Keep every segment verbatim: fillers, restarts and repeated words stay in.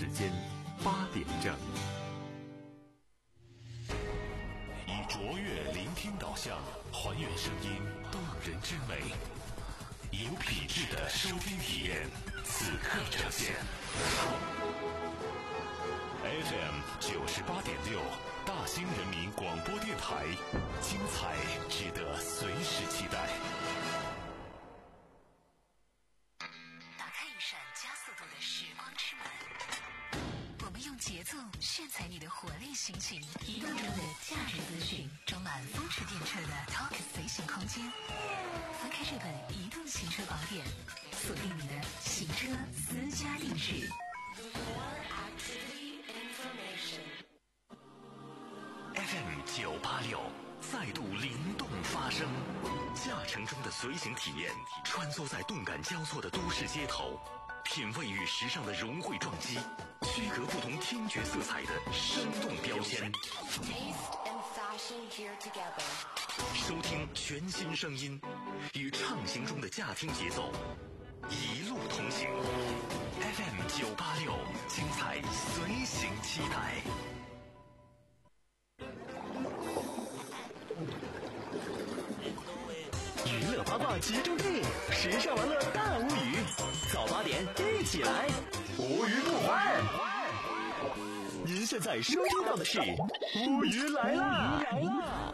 时间八点整。 以卓越聆听导向，还原声音动人之美，有品质的收听体验，此刻呈现。F M 九十八点六，大兴人民广播电台，精彩值得随时期待。 打开一扇加速度的时光之门，我们用节奏炫彩你的活力心情，移动中的价值资讯，装满风驰电掣的 Talk 随行空间。翻开这本移动行车宝典，锁定你的行车私家定制。 F M 九八六再度灵动发声，驾乘中的随行体验，穿梭在动感交错的都市街头，品味与时尚的融汇撞击，区隔不同听觉色彩的生动标签。收听全新声音，与畅行中的驾听节奏一路同行。F M 九八六，精彩随行期待。 娱乐八卦集中地，时尚玩乐大无语。早八点一起来，无鱼不欢。您现在收听到的是乌鱼来啦！乌鱼来啦！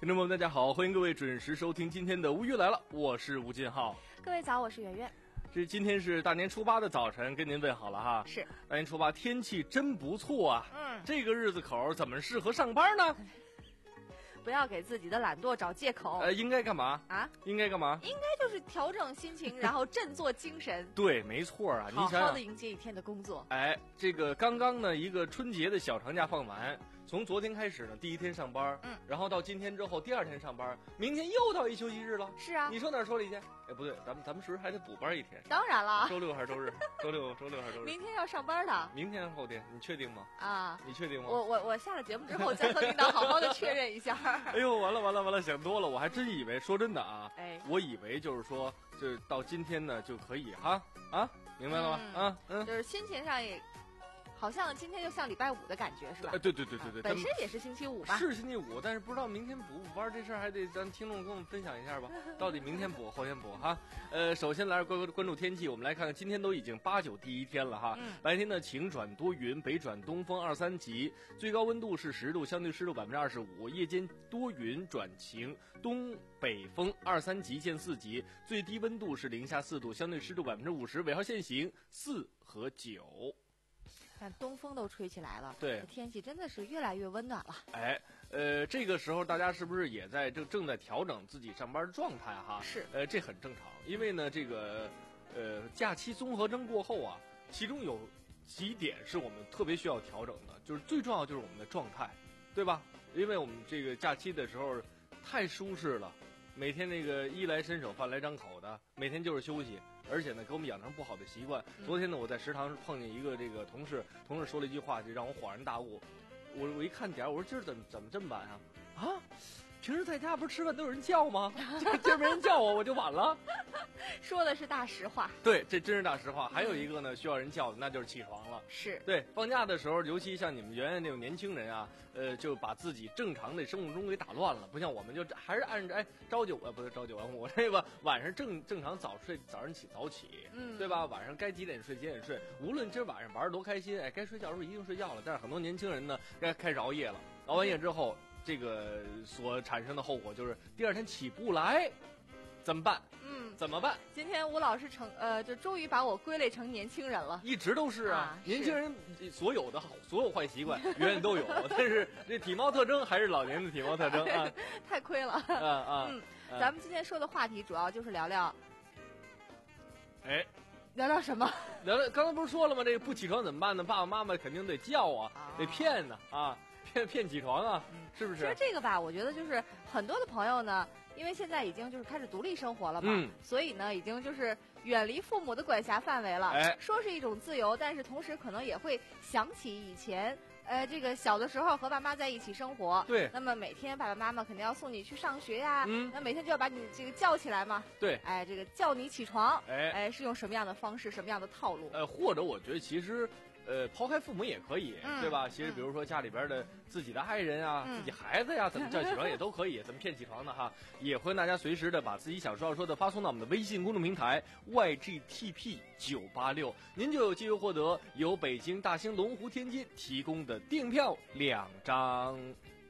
众朋友们，大家好，欢迎各位准时收听今天的《无语来了》，我是吴金浩。 各位早，我是圆圆。 这今天是大年初八的早晨，跟您问好了哈。 是大年初八，天气真不错啊。 嗯， 这个日子口怎么适合上班呢？ 不要给自己的懒惰找借口。 呃，应该干嘛啊？ 应该干嘛？ 应该就是调整心情，然后振作精神。 对，没错啊。 好你想好的迎接一天的工作。 哎，这个刚刚呢，一个春节的小长假放完，从昨天开始呢，第一天上班， 嗯， 然后到今天之后第二天上班，明天又到一休息日了。 是啊， 你说哪儿说理去？哎，不对，咱们咱们是不是还得补班一天？ 当然了， 周六还是周日？周六周六还是周日？ 明天要上班的。 明天后天，你确定吗？ 啊， 你确定吗？ 我我我下了节目之后再和领导好好的确认一下。 哎呦，完了完了完了，想多了，我还真以为，说真的啊， 哎， 我以为就是说，就是到今天呢就可以哈啊，明白了吗？ 嗯、 啊嗯， 就是心情上也。好像今天就像礼拜五的感觉是吧？ 哎，对对对对对， 啊、本身也是星期五吧？ 是星期五，但是不知道明天补不补班这事儿，还得咱听众跟我们分享一下吧。到底明天补后天补哈？呃，首先来关关注天气，我们来看看今天都已经八九第一天了哈。 嗯、 白天呢晴转多云，北转东风二三级，最高温度是十度，相对湿度百分之二十五。夜间多云转晴，东北风二三级见四级，最低温度是零下四度，相对湿度百分之五十，尾号限行四和九。 看东风都吹起来了， 对， 天气真的是越来越温暖了。 哎，呃，这个时候大家是不是也在正正在调整自己上班的状态哈？ 是， 呃，这很正常，因为呢，这个呃假期综合征过后啊，其中有几点是我们特别需要调整的，就是最重要就是我们的状态，对吧？因为我们这个假期的时候太舒适了，每天那个衣来伸手饭来张口的，每天就是休息。而且呢，给我们养成不好的习惯。昨天呢，我在食堂碰见一个这个同事，同事说了一句话，就让我恍然大悟。我我一看点儿，我说今儿怎么怎么这么晚啊？啊，平时在家不是吃饭都有人叫吗？今今儿没人叫我，我就晚了。 说的是大实话。 对，这真是大实话。还有一个呢，需要人叫的，那就是起床了。 是对，放假的时候，尤其像你们原来那种年轻人啊，呃，就把自己正常的生物钟给打乱了，不像我们就还是按着哎朝九啊，不是朝九晚五，这个晚上正正常早睡，早上起早起， 嗯， 对吧？晚上该几点睡几点睡，无论今儿晚上玩的多开心，哎，该睡觉的时候一定睡觉了。但是很多年轻人呢，该开始熬夜了，熬完夜之后，这个所产生的后果就是第二天起不来，怎么办？ 嗯， 怎么办？ 今天吴老师成呃，就终于把我归类成年轻人了。 一直都是啊， 啊年轻人所有的好所有坏习惯远远都有，但是这体貌特征还是老年人的体貌特征啊。 太亏了。 啊啊， 嗯，咱们今天说的话题主要就是聊聊， 哎， 聊聊什么？ 聊聊刚才不是说了吗？这个不起床怎么办呢？爸爸妈妈肯定得叫啊， 啊得骗呢啊，骗骗起床啊， 嗯、 是不是？ 其实这个吧，我觉得就是很多的朋友呢。因为现在已经就是开始独立生活了嘛， 嗯、 所以呢，已经就是远离父母的管辖范围了。 哎， 说是一种自由，但是同时可能也会想起以前，呃，这个小的时候和爸妈在一起生活。 对。 那么每天爸爸妈妈肯定要送你去上学呀， 嗯， 那每天就要把你这个叫起来嘛。 对。 哎，这个叫你起床， 哎哎，是用什么样的方式，什么样的套路？ 呃，或者我觉得其实。呃，抛开父母也可以， 嗯、 对吧？其实比如说家里边的自己的爱人啊、 嗯、 自己孩子呀，怎么叫起床也都可以，怎么骗起床的哈，也欢迎大家随时的把自己想说要说的发送到我们的微信公众平台 Y G T P 九八六，您就有机会获得由北京大兴龙湖天街提供的电票两张。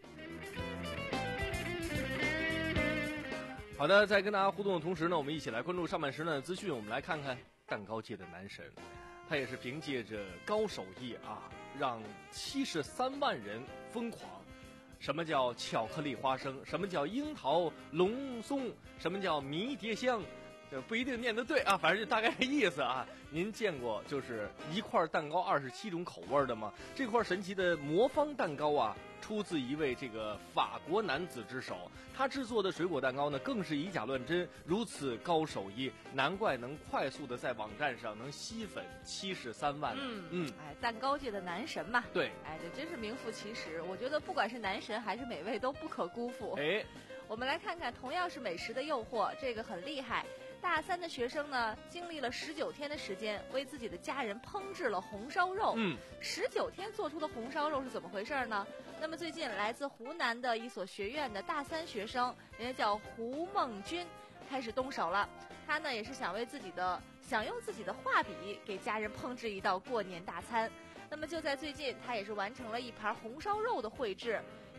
好的，在跟大家互动的同时呢，我们一起来关注上半时段的资讯，我们来看看蛋糕界的男神。他也是凭借着高手艺啊，让七十三万人疯狂。什么叫巧克力花生？什么叫樱桃龙松？什么叫迷迭香？这不一定念得对啊，反正就大概这意思啊。您见过就是一块蛋糕二十七种口味的吗？这块神奇的魔方蛋糕啊，出自一位这个法国男子之手，他制作的水果蛋糕呢，更是以假乱真，如此高手艺，难怪能快速的在网站上能吸粉七十三万。 嗯嗯， 哎，蛋糕界的男神嘛， 对， 哎，这真是名副其实。我觉得不管是男神还是美味，都不可辜负。 哎， 我们来看看，同样是美食的诱惑，这个很厉害。大三的学生呢，经历了十九天的时间，为自己的家人烹制了红烧肉。 嗯， 十九天做出的红烧肉是怎么回事呢？那么最近来自湖南的一所学院的大三学生，人家叫胡梦君，开始动手了。他呢也是想为自己的，想用自己的画笔给家人烹制一道过年大餐。那么就在最近，他也是完成了一盘红烧肉的绘制。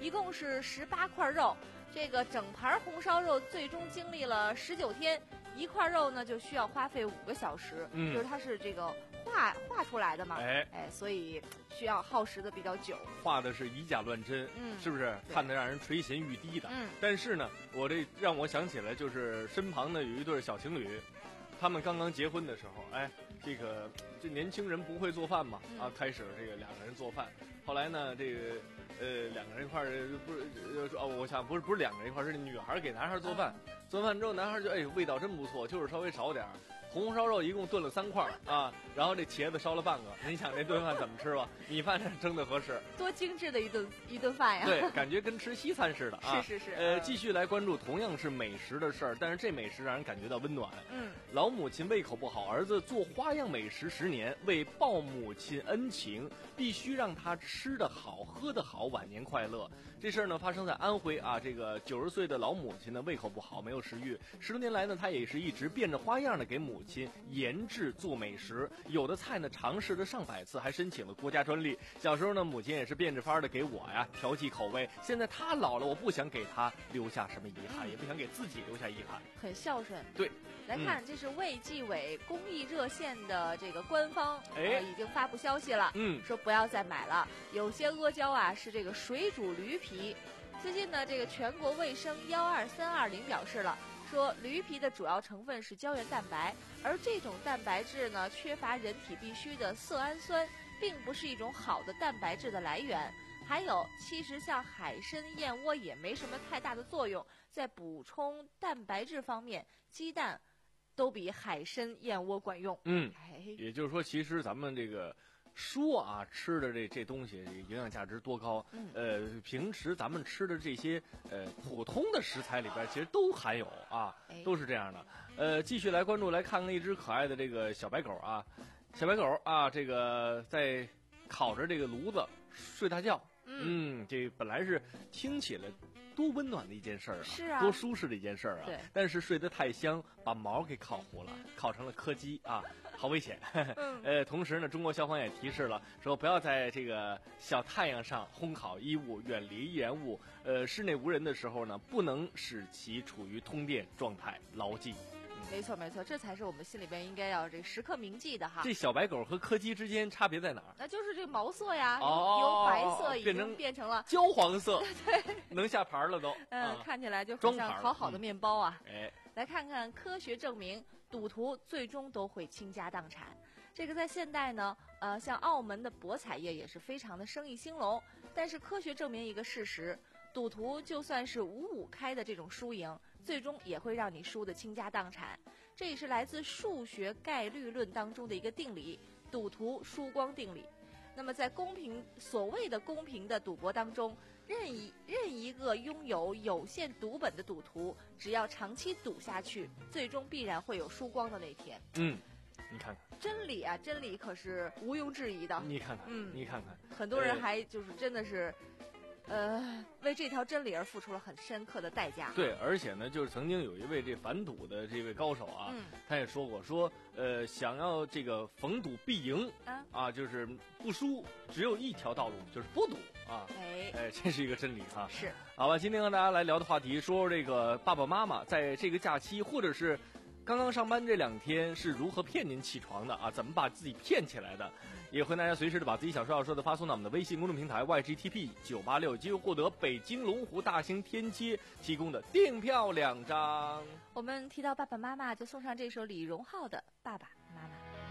一共是十八块肉。这个整盘红烧肉最终经历了十九天，一块肉呢就需要花费五个小时， 嗯， 就是它是这个画画出来的嘛， 哎哎，所以需要耗时的比较久。 画的是以假乱真， 嗯， 是不是看得让人垂涎欲滴的？ 嗯，但是呢，我这让我想起来，就是身旁呢有一对小情侣，他们刚刚结婚的时候，哎，这个这年轻人不会做饭嘛， 嗯、 啊，开始这个两个人做饭，后来呢，这个。呃，两个人一块儿不是呃哦，我想不是不是两个人一块儿，是女孩给男孩做饭，嗯、做饭之后男孩就哎味道真不错，就是稍微少点儿。红烧肉一共炖了三块啊，然后这茄子烧了半个，你想这顿饭怎么吃吧？米饭蒸的合适， 多精致的一顿一顿饭呀！ 对，感觉跟吃西餐似的啊！ 是是是。 呃，继续来关注同样是美食的事儿，但是这美食让人感觉到温暖。 嗯， 老母亲胃口不好，儿子做花样美食十年，为报母亲恩情，必须让她吃得好、喝得好，晚年快乐。这事儿呢发生在安徽啊，这个九十岁的老母亲呢胃口不好，没有食欲，十多年来呢，她也是一直变着花样的给母亲研制做美食，有的菜呢尝试了上百次，还申请了国家专利。小时候呢，母亲也是变着法的给我呀调剂口味。现在她老了，我不想给她留下什么遗憾，也不想给自己留下遗憾。 很孝顺。 对， 来看，嗯、这是卫计委公益热线的这个官方， 哎、 呃，已经发布消息了， 嗯， 说不要再买了。有些阿胶啊是这个水煮驴皮。最近呢，这个全国卫生幺二三二零表示了。说驴皮的主要成分是胶原蛋白，而这种蛋白质呢缺乏人体必需的色氨酸，并不是一种好的蛋白质的来源。还有，其实像海参、燕窝也没什么太大的作用，在补充蛋白质方面，鸡蛋都比海参、燕窝管用。 嗯，也就是说，其实咱们这个。说啊，吃的这这东西营养价值多高？ 嗯、 呃，平时咱们吃的这些呃普通的食材里边，其实都含有啊，都是这样的。呃，继续来关注，来看看一只可爱的这个小白狗啊，小白狗啊，这个在烤着这个炉子睡大觉。嗯，这本来是听起来多温暖的一件事儿啊， 是啊， 多舒适的一件事儿啊。 对， 但是睡得太香，把毛给烤糊了，烤成了柯基啊。好危险！ 嗯、 呃，同时呢，中国消防也提示了，说不要在这个小太阳上烘烤衣物，远离易燃物。呃，室内无人的时候呢，不能使其处于通电状态，牢记。 嗯、没错，没错，这才是我们心里边应该要这时刻铭记的哈。 这小白狗和柯基之间差别在哪儿？ 那就是这个毛色呀， 哦、 由白色已经变成变成了焦黄色， 对， 能下盘了都。 嗯、 啊， 看起来就很像烤好的面包啊。 嗯、哎， 来看看科学证明。赌徒最终都会倾家荡产，这个在现代呢，呃，像澳门的博彩业也是非常的生意兴隆。但是科学证明一个事实，赌徒就算是五五开的这种输赢，最终也会让你输得倾家荡产。这也是来自数学概率论当中的一个定理——赌徒输光定理。那么在公平所谓的公平的赌博当中，任一任一个拥有有限赌本的赌徒，只要长期赌下去，最终必然会有输光的那天。 嗯，你看看真理啊，真理可是毋庸置疑的。 你看看， 嗯， 你看看， 很多人还就是真的是。呃，为这条真理而付出了很深刻的代价。 对，而且呢，就是曾经有一位这反赌的这位高手啊， 嗯、 他也说过，说呃，想要这个逢赌必赢啊， 啊，就是不输，只有一条道路，就是不赌啊。 哎， 哎，这是一个真理哈。 是。 好吧，今天和大家来聊的话题，说这个爸爸妈妈在这个假期或者是刚刚上班这两天是如何骗您起床的啊？怎么把自己骗起来的？也欢迎大家随时的把自己想说要说的发送到我们的微信公众平台 Y G T P 九八六，机会获得北京龙湖大兴天街提供的订票两张。 我们提到爸爸妈妈，就送上这首李荣浩的《爸爸妈妈》。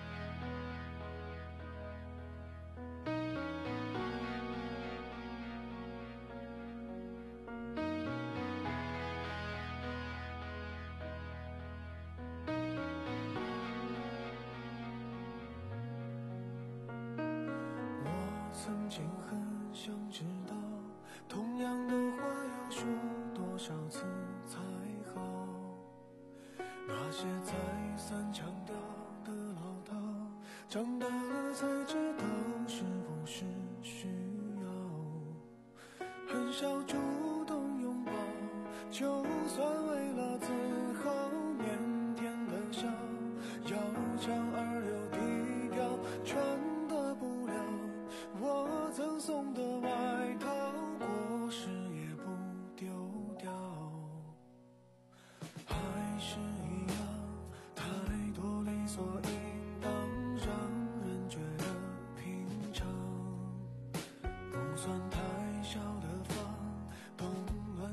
曾经很想知道，同样的话要说多少次才好？那些再三强调的唠叨，长大了才知道是不是需要。很少主动拥抱，就算为了自豪，腼腆的笑，要强而又低调，穿得不了我赠送的外套，过时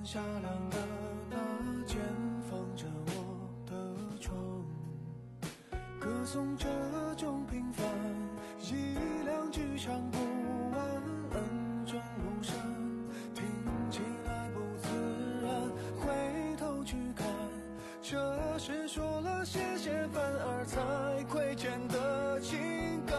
夏凉的那间放着我的床，歌颂这种平凡，一两句唱不完，恩重如山，听起来不自然，回头去看，这是说了谢谢反而才亏欠的情感。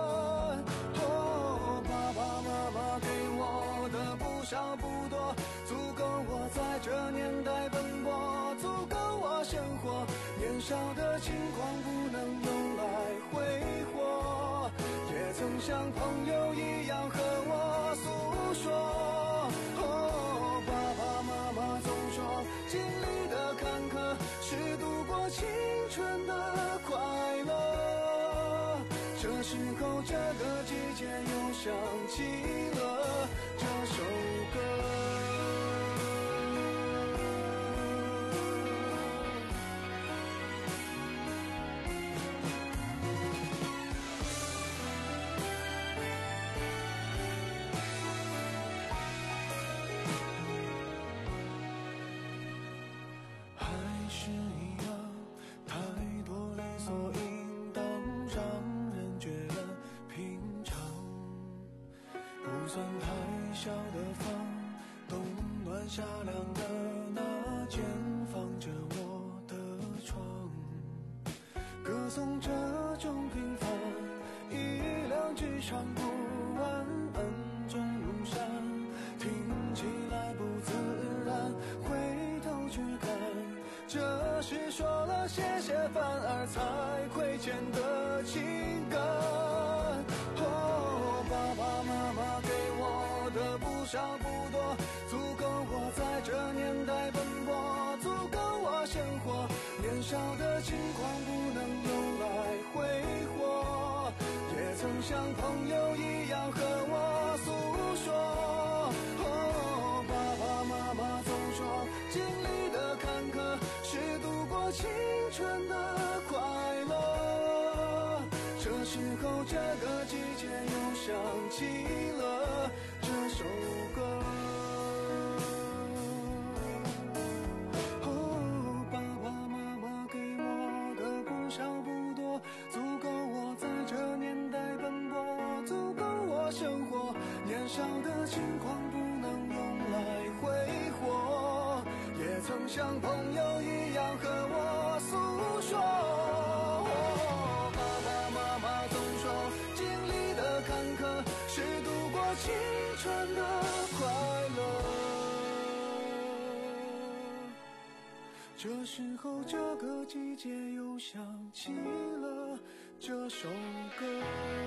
哦，爸爸妈妈给我的不少不多，足够我在这年代奔波，足够我生活，年少的轻狂不能用来挥霍，也曾像朋友一样和我诉说。哦，爸爸妈妈总说经历的坎坷是度过青春的快乐，这时候这个季节又想起了这首歌。还是一样，太多理所应当，让人觉得平常。不算太小的房，冬暖夏凉的那间放着我的床，歌颂这种平凡，一两句唱不完，恩重如山，听起来不自然，回头去看，这是说了谢谢反而才亏欠的情感。哦，爸爸妈妈给我的不少不多，足够我在这年代奔波，足够我生活，年少的轻狂不能用来挥霍，也曾像朋友一样和我诉说。哦，爸爸妈妈总说经历的坎坷是度过青春的快乐，这时候这个季节又想起了这首歌。哦，爸爸妈妈给我的不少不多，足够我在这年代奔波，足够我生活，年少的轻狂不能用来挥霍，也曾像朋友一样和我诉说。哦，爸爸妈妈总说经历的坎坷是度过青春的快乐，这时候这个季节又想起了这首歌。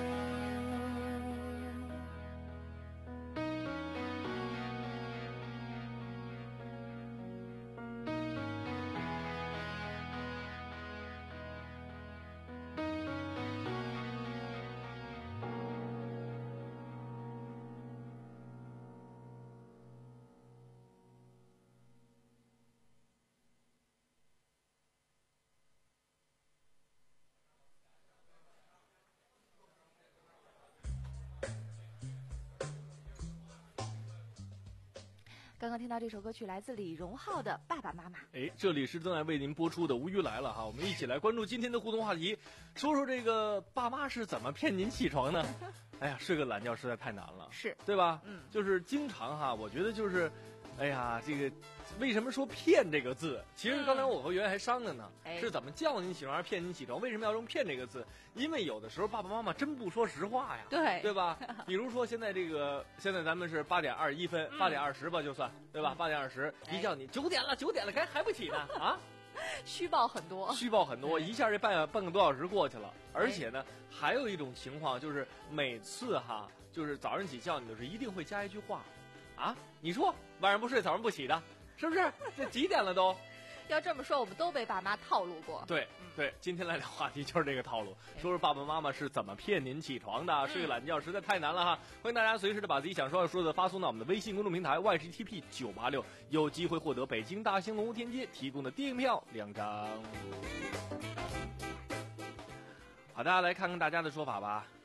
刚刚听到这首歌曲来自李荣浩的《爸爸妈妈》。 哎，这里是正在为您播出的《无鱼来了》哈，我们一起来关注今天的互动话题，说说这个爸妈是怎么骗您起床呢？哎呀，睡个懒觉实在太难了， 是对吧？ 嗯， 就是经常哈，我觉得就是，哎呀，这个为什么说骗这个字？其实刚才我和圆圆还商量呢， 嗯、 是怎么叫您起床还是骗您起床？为什么要用骗这个字？因为有的时候爸爸妈妈真不说实话呀， 对对吧？比如说现在这个，现在咱们是八点二十一分，八点二十吧，就算对吧？八点二十，一叫你九点了，九点了，该还不起呢啊？ 虚报很多， 虚报很多，一下这半半个多小时过去了。而且呢，还有一种情况就是每次哈，就是早上起叫你的时候，一定会加一句话，啊，你说晚上不睡，早上不起的，是不是？这几点了都？ 要这么说，我们都被爸妈套路过。 对对，今天来聊话题就是这个套路，说说爸爸妈妈是怎么骗您起床的。睡个懒觉实在太难了哈！欢迎大家随时的把自己想说要说的发送到我们的微信公众平台 Y G T P 九八六，有机会获得北京大兴龙湖天街提供的电影票两张。好，大家来看看大家的说法吧。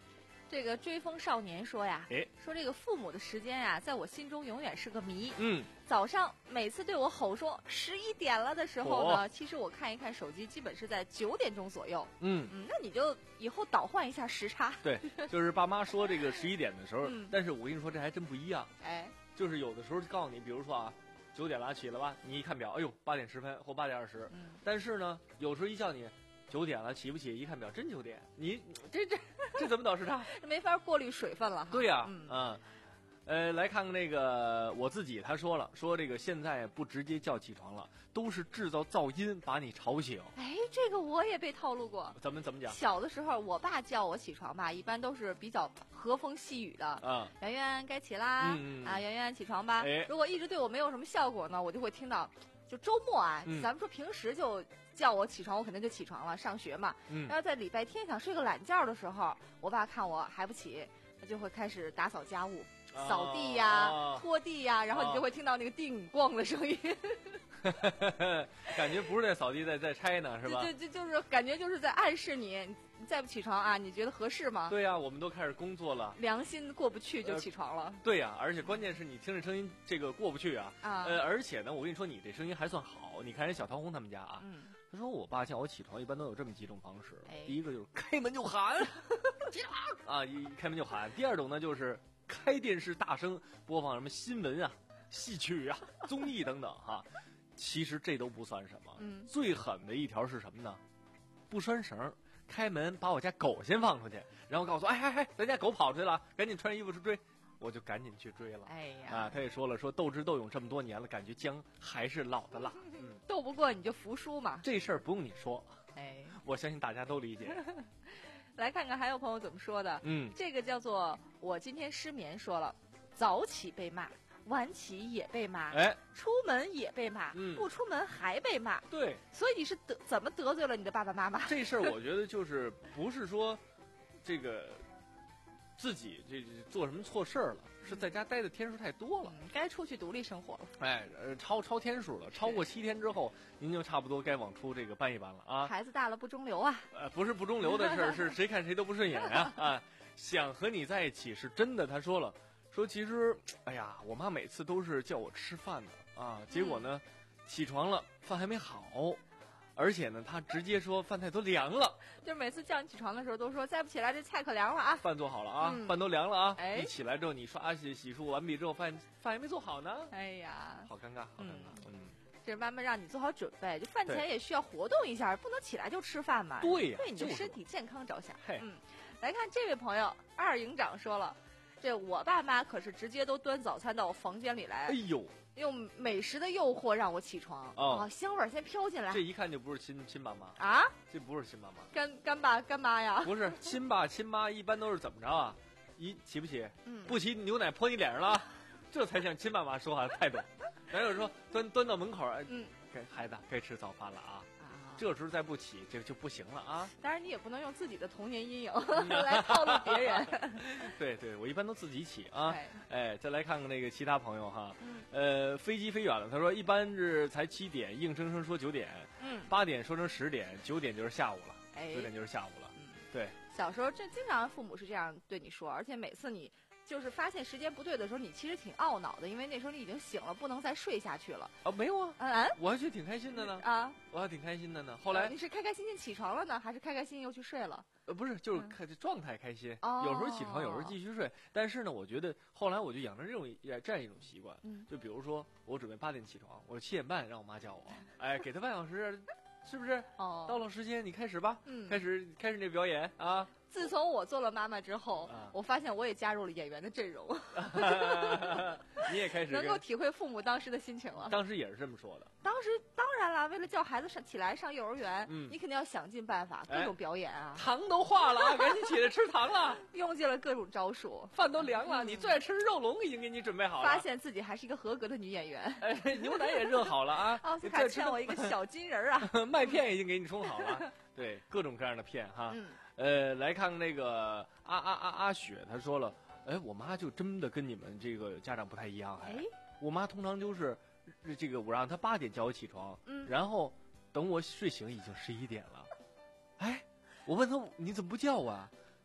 这个追风少年说呀， 哎， 说这个父母的时间呀，在我心中永远是个谜。 嗯， 早上每次对我吼说十一点了的时候呢，其实我看一看手机，基本是在九点钟左右。 嗯嗯，那你就以后倒换一下时差。 对，就是爸妈说这个十一点的时候， 嗯、 但是我跟你说这还真不一样。 哎， 就是有的时候告诉你，比如说啊，九点了起了吧，你一看表，哎呦，八点十分或八点二十。 嗯，但但是呢，有时候一叫你九点了起不起，一看表真九点，你这这这怎么倒时差？ 没法过滤水分了。 对呀、啊， 嗯。 嗯呃，来看看那个我自己，他说了，说这个现在不直接叫起床了，都是制造噪音把你吵醒。 哎，这个我也被套路过。 怎么怎么讲？ 小的时候，我爸叫我起床吧，一般都是比较和风细雨的。 啊， 圆圆该起啦， 嗯、 啊，圆圆起床吧。 哎， 如果一直对我没有什么效果呢，我就会听到，就周末啊， 嗯、 咱们说平时就叫我起床，我肯定就起床了，上学嘛。 嗯。 然后在礼拜天想睡个懒觉的时候，我爸看我还不起，他就会开始打扫家务。扫地呀、 哦、 拖地呀，然后你就会听到那个叮咣的声音， 哦、感觉不是在扫地，在在拆呢，是吧？ 就就就是感觉就是在暗示你，你再不起床啊，你觉得合适吗？ 对呀、啊，我们都开始工作了， 良心过不去就起床了。呃、 对呀、啊，而且关键是你听着声音，这个过不去啊。 啊。 呃，而且呢，我跟你说，你这声音还算好。你看人小桃红他们家啊， 嗯， 他说我爸叫我起床，一般都有这么几种方式。 哎、 第一个就是开门就喊，起床啊，一开门就喊。第二种呢就是。开电视大声播放什么新闻啊、戏曲啊、综艺等等哈，其实这都不算什么。 嗯， 最狠的一条是什么呢？不拴绳，开门把我家狗先放出去，然后告诉我，哎哎哎，咱家狗跑出去了，赶紧穿衣服去追，我就赶紧去追了。 哎呀， 啊，他也说了，说斗智斗勇这么多年了，感觉姜还是老的辣。嗯， 斗不过你就服输嘛。 这事儿不用你说， 哎， 我相信大家都理解。 来看看还有朋友怎么说的。 嗯， 这个叫做我今天失眠说了，早起被骂，晚起也被骂， 哎， 出门也被骂， 嗯， 不出门还被骂。 对， 所以你是得怎么得罪了你的爸爸妈妈？ 这事儿我觉得就是不是说这个自己这做什么错事儿了，是在家待的天数太多了， 嗯、该出去独立生活了。 哎，呃，超超天数了，超过七天之后，您就差不多该往出这个搬一搬了啊。 孩子大了不中留啊。 呃，不是不中留的事儿，是谁看谁都不顺眼呀、啊！啊，想和你在一起是真的。他说了，说其实，哎呀，我妈每次都是叫我吃饭的啊，结果呢，嗯、起床了，饭还没好。而且呢，他直接说饭菜都凉了， 就每次叫你起床的时候都说再不起来这菜可凉了啊， 饭做好了啊， 嗯、 饭都凉了啊。 哎， 一起来之后你刷洗洗漱完毕之后，饭饭还没做好呢。 哎呀， 好尴尬，好尴尬。嗯，嗯这是妈妈让你做好准备，就饭前也需要活动一下，不能起来就吃饭嘛。 对呀、 啊，为你的身体健康着想。 嘿， 嗯，来看这位朋友二营长说了，这我爸妈可是直接都端早餐到我房间里来。 哎呦。 用美食的诱惑让我起床， 哦， 哦香味先飘进来， 这一看就不是亲亲爸妈啊， 这不是亲爸妈， 干干爸干妈呀， 不是亲爸亲妈，一般都是怎么着啊？一起不起？ 嗯， 不起，牛奶泼你脸上了，这才像亲爸妈说话的态度。然后说端端到门口， 嗯， 该孩子该吃早饭了啊。 啊， 这时候再不起，这就不行了啊！ 当然，你也不能用自己的童年阴影来套路别人。 对对，我一般都自己起啊。 哎， 哎，再来看看那个其他朋友哈。 嗯、 呃，飞机飞远了，他说一般是才七点，硬生生说九点。 嗯。 八点说成十点，九点就是下午了。 哎。 九点就是下午了。 嗯， 对。 小时候这经常父母是这样对你说，而且每次你。就是发现时间不对的时候，你其实挺懊恼的，因为那时候你已经醒了，不能再睡下去了。 啊，没有啊， 嗯， 我还觉得挺开心的呢。 啊， 我还挺开心的呢。后来、 呃、你是开开心心起床了呢，还是开开心心又去睡了？ 呃，不是，就是开状态开心、 嗯， 有时候起床，有时候继续睡。但是呢，我觉得后来我就养成这种这样一种习惯， 嗯， 就比如说我准备八点起床，我七点半让我妈叫我，哎，给她半小时。是不是？ 哦， 到了时间你开始吧， 嗯， 开始开始那表演啊。 自从我做了妈妈之后， 啊、 我发现我也加入了演员的阵容。 你也开始能够体会父母当时的心情了。 当时也是这么说的。 当时当然了，为了叫孩子上起来上幼儿园， 嗯， 你肯定要想尽办法，各种表演啊。 哎、糖都化了啊，赶紧起来吃糖了。 用尽了各种招数， 饭都凉了，嗯、你最爱吃肉龙已经给你准备好了。 发现自己还是一个合格的女演员。 哎，牛奶也热好了啊。 奥斯卡欠我一个小金人啊。 麦片已经给你冲好了，对，各种各样的片哈。 嗯， 呃，来看看那个阿阿阿阿雪，她说了，哎，我妈就真的跟你们这个家长不太一样，哎，我妈通常就是这个我让她八点叫我起床， 嗯， 然后等我睡醒已经十一点了，哎，我问她你怎么不叫我啊？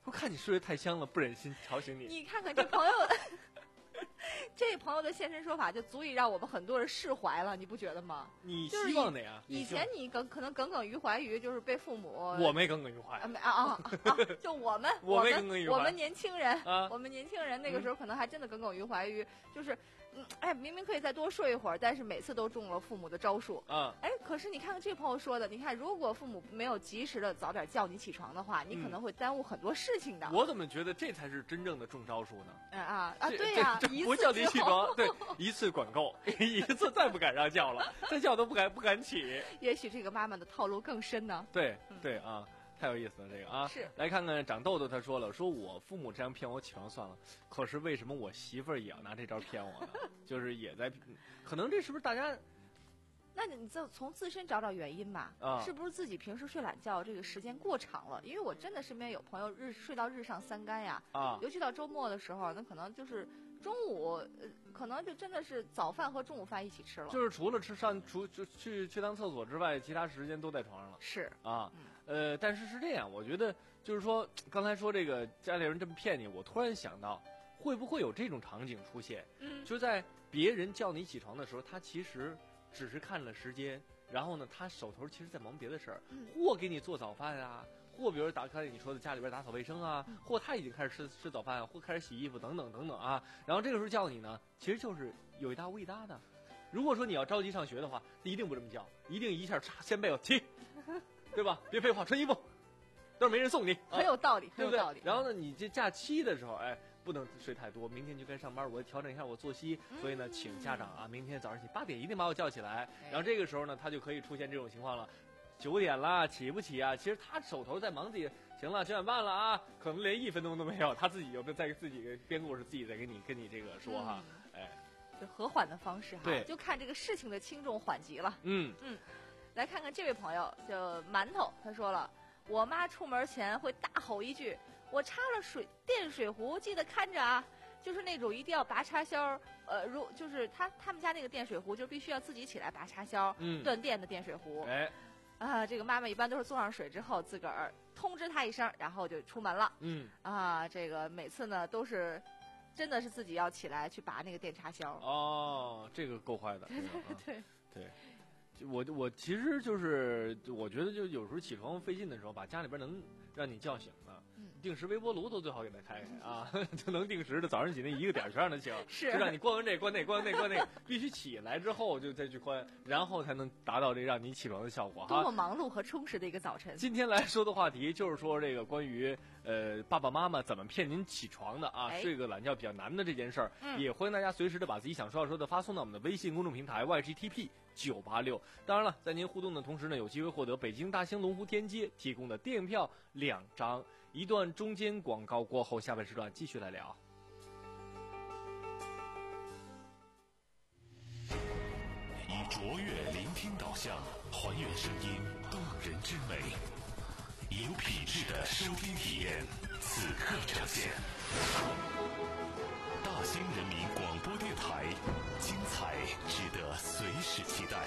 我看你睡得太香了，不忍心吵醒你。 你看看这朋友，这朋友的现身说法就足以让我们很多人释怀了，你不觉得吗？ 你就是希望哪样？ 以前你耿可能耿耿于怀于就是被父母， 我没耿耿于怀啊没啊啊啊！就我们我我们没耿耿于怀我们年轻人啊， 我们年轻人那个时候可能还真的耿耿于怀于就是。嗯，哎，明明可以再多睡一会儿，但是每次都中了父母的招数。 啊， 哎，可是你看看这个朋友说的，你看，如果父母没有及时的早点叫你起床的话，你可能会耽误很多事情的。 我怎么觉得这才是真正的中招数呢？ 啊啊啊！ 这对呀、 这一不叫你次之后起床，对，一次管够，一次再不敢让叫了，再叫都不敢不敢起。 也许这个妈妈的套路更深呢。 对嗯对啊。太有意思了，这个啊， 是来看看长豆豆，他说了，说我父母这样骗我起床算了，可是为什么我媳妇儿也要拿这招骗我呢？就是也在，可能这是不是大家？ 那你就从自身找找原因吧， 啊、 是不是自己平时睡懒觉这个时间过长了？因为我真的身边有朋友日睡到日上三竿呀， 啊， 尤其到周末的时候，那可能就是中午，呃，可能就真的是早饭和中午饭一起吃了， 就是除了吃上除就去去趟厕所之外，其他时间都在床上了。 是啊。 嗯呃，但是是这样，我觉得就是说，刚才说这个家里人这么骗你，我突然想到，会不会有这种场景出现？ 嗯， 就在别人叫你起床的时候，他其实只是看了时间，然后呢，他手头其实在忙别的事儿， 嗯、 或给你做早饭啊，或比如打开你说的家里边打扫卫生啊， 嗯、 或他已经开始吃吃早饭，或开始洗衣服等等等等啊。然后这个时候叫你呢，其实就是有一搭无一搭的。如果说你要着急上学的话，一定不这么叫，一定一下插掀被子起，对吧？别废话，穿衣服。都是没人送你， 很有道理， 对不对？ 很有道理。 然后呢，你这假期的时候，哎，不能睡太多，明天就该上班，我调整一下我作息， 嗯、 所以呢，请家长啊，明天早上起八点一定把我叫起来。然后这个时候呢，他就可以出现这种情况了，九点了，起不起啊？其实他手头在忙自己，行了，九点半了啊，可能连一分钟都没有，他自己就在自己编故事，自己在跟你跟你这个说哈， 嗯、 哎， 就和缓的方式哈， 对， 就看这个事情的轻重缓急了。 嗯嗯，来看看这位朋友叫馒头，他说了。我妈出门前会大吼一句：“我插了水电水壶，记得看着啊！”就是那种一定要拔插销，呃，如就是他他们家那个电水壶就必须要自己起来拔插销， 嗯， 断电的电水壶。 哎， 啊，这个妈妈一般都是做上水之后，自个儿通知他一声，然后就出门了。 嗯， 啊，这个每次呢都是，真的是自己要起来去拔那个电插销。 哦，这个够坏的。 对对对对。我我其实就是我觉得就有时候起床费劲的时候，把家里边能让你叫醒的， 嗯、 定时微波炉都最好给它开开啊，就能定时的早上起那一个点就让它醒， 是就让你关完这关那关那关那，必须起来之后就再去关，然后才能达到这让你起床的效果哈。 多么忙碌和充实的一个早晨。 今天来说的话题就是说这个关于呃爸爸妈妈怎么骗您起床的啊， 哎、 睡个懒觉比较难的这件事儿， 嗯、 也欢迎大家随时的把自己想说的说的发送到我们的微信公众平台 Y G T P。九八六，当然了，在您互动的同时呢，有机会获得北京大兴龙湖天街提供的电影票两张。一段中间广告过后，下半时段继续来聊。 以卓越聆听导向，还原声音动人之美，有品质的收听体验，此刻呈现。大兴人民广播电台，精彩值得随时期待。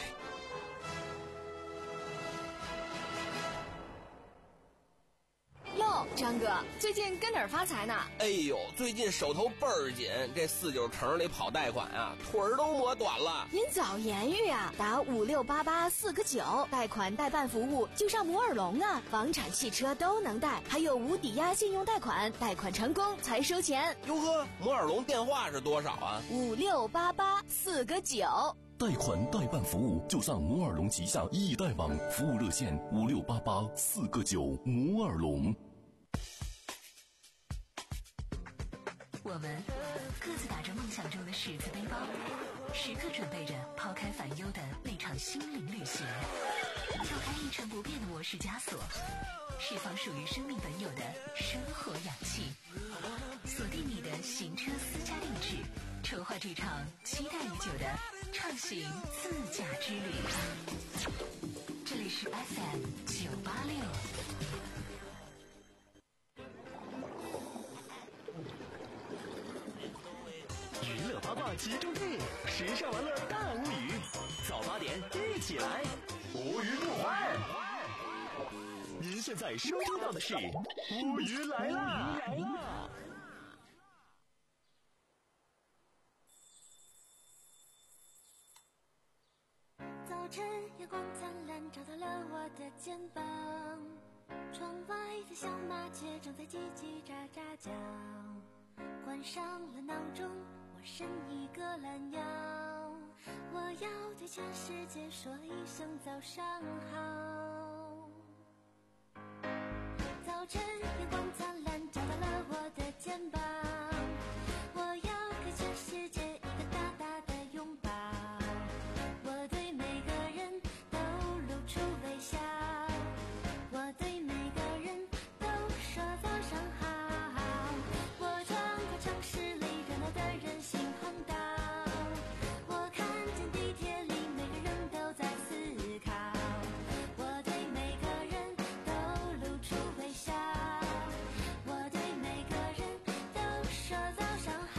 哟，张哥，最近跟哪儿发财呢？ 哎呦，最近手头倍儿紧，这四九城里跑贷款啊，腿儿都磨短了。 您早言语啊，打五六八八四个九，贷款代办服务就上摩尔龙啊，房产、汽车都能贷，还有无抵押信用贷款，贷款成功才收钱。 哟呵，摩尔龙电话是多少啊？ 五六八八四个九。 贷款代办服务就上摩尔龙旗下易贷网，服务热线五六八八四个九。摩尔龙。 我们各自打着梦想中的十字背包，时刻准备着抛开烦忧的那场心灵旅行，跳开一成不变的我式枷锁，释放属于生命本有的生活氧气，锁定你的行车私家定制，筹划这场期待已久的畅行自驾之旅。这里是 F M 九八六。 娱乐八卦集中地，时尚玩乐大无语，早八点一起来，无语不欢。您现在收听到的是乌鱼来啦！来啦！ 早晨阳光灿烂，照到了我的肩膀。窗外的小麻雀正在叽叽喳喳叫。关上了闹钟，我伸一个懒腰。我要对全世界说一声早上好。早晨阳光灿烂，照到了我的肩膀。我要给全世界一个大大的拥抱。我对每个人都露出微笑。我对每个人都说早上好。我穿过城市里热闹的人行横道。我看见地铁里每个人都在思考。我对每个人都露出微笑。我对每个人都说早上好。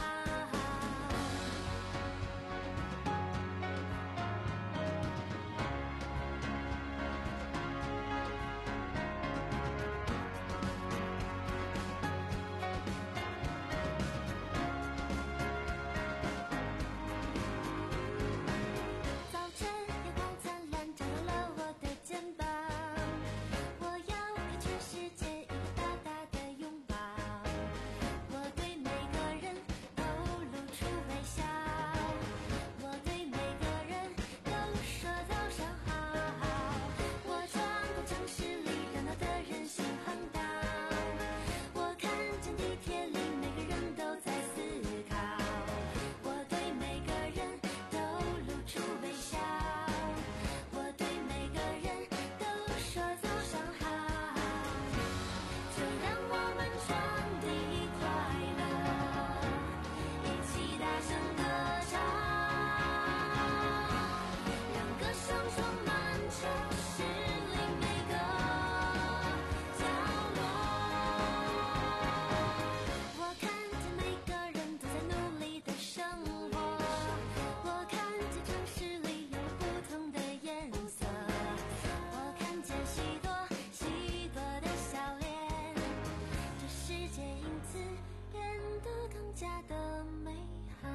早晨阳光灿烂，照到了我的肩膀。我要给全世界一个大大的拥抱。我对每个人都露出微笑。我对每个人都说早上好。我穿过城市里热闹的人行横道。我看见地铁里每个人都在思考。我对每个人都露出微笑。我对每个人都说早上好。就让我们传递快乐，一起大声歌唱，让歌声充满城市里每个角落。我看见每个人都在努力的生活。我看见城市里有不同的颜色。我看见许多许多的笑脸。这世界因此变得更加的美好。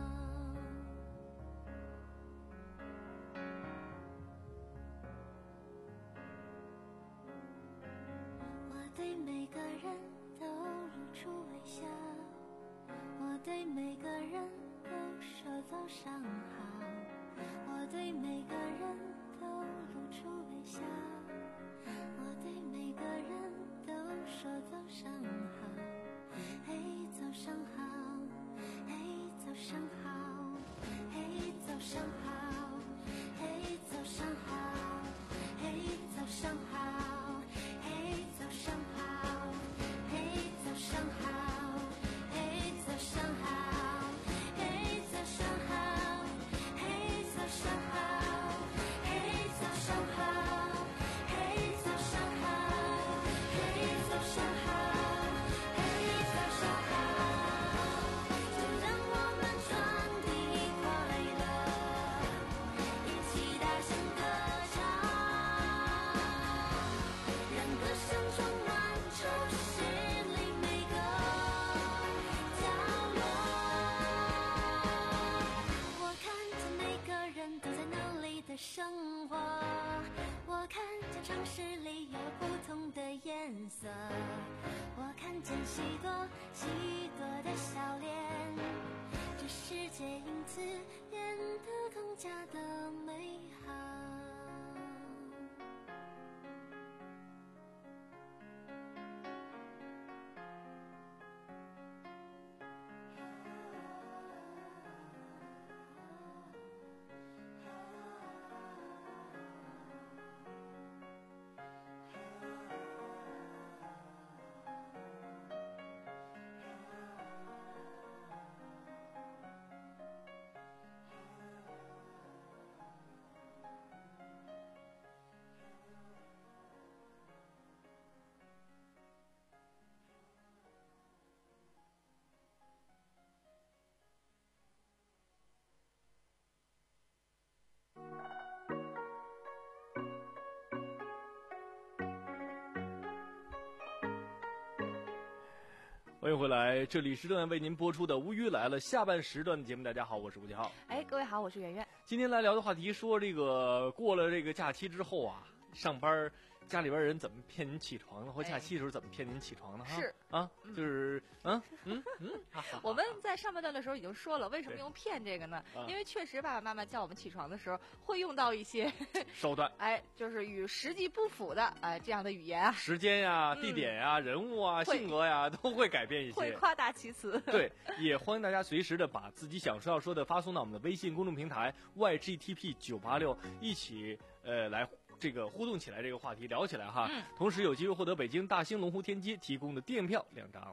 我对每个人都露出微笑。我对每个人都说早上好。我对每个人都露出微笑。我对每个人都说早上好。嘿，早上好。嘿，早上好。嘿，早上好。嘿，早上好。嘿，早上好。嘿，早上好。嘿，早上好。嘿，早上好。嘿，早上好。嘿，早上好。嘿，早上好。嘿，早上好。嘿，早上好。嘿，早上好。就让我们传递快乐，一起大声歌唱，让歌声充满城市里每个角落。我看见每个人都在努力的生活。我看见城市里有不同的颜色。我看见许多许多的笑脸。这世界因此变得更加的美好。 欢迎回来，这里是正在为您播出的《乌鱼来了》下半时段的节目。大家好，我是吴继浩。 哎，各位好，我是圆圆。 今天来聊的话题说，这个过了这个假期之后啊，上班家里边人怎么骗您起床呢？或假期的时候怎么骗您起床呢？哈， 是啊，就是嗯嗯嗯。 我们在上半段的时候已经说了，为什么用骗这个呢？因为确实爸爸妈妈叫我们起床的时候会用到一些手段， 哎，就是与实际不符的哎这样的语言啊， 时间呀、地点呀、人物啊、性格呀，都会改变一些， 会夸大其词。 对，也欢迎大家随时的把自己想说要说的发送到我们的微信公众平台 Y G T P 九八六，一起呃来。这个互动起来，这个话题聊起来哈，嗯、同时有机会获得北京大兴龙湖天街提供的电票两张。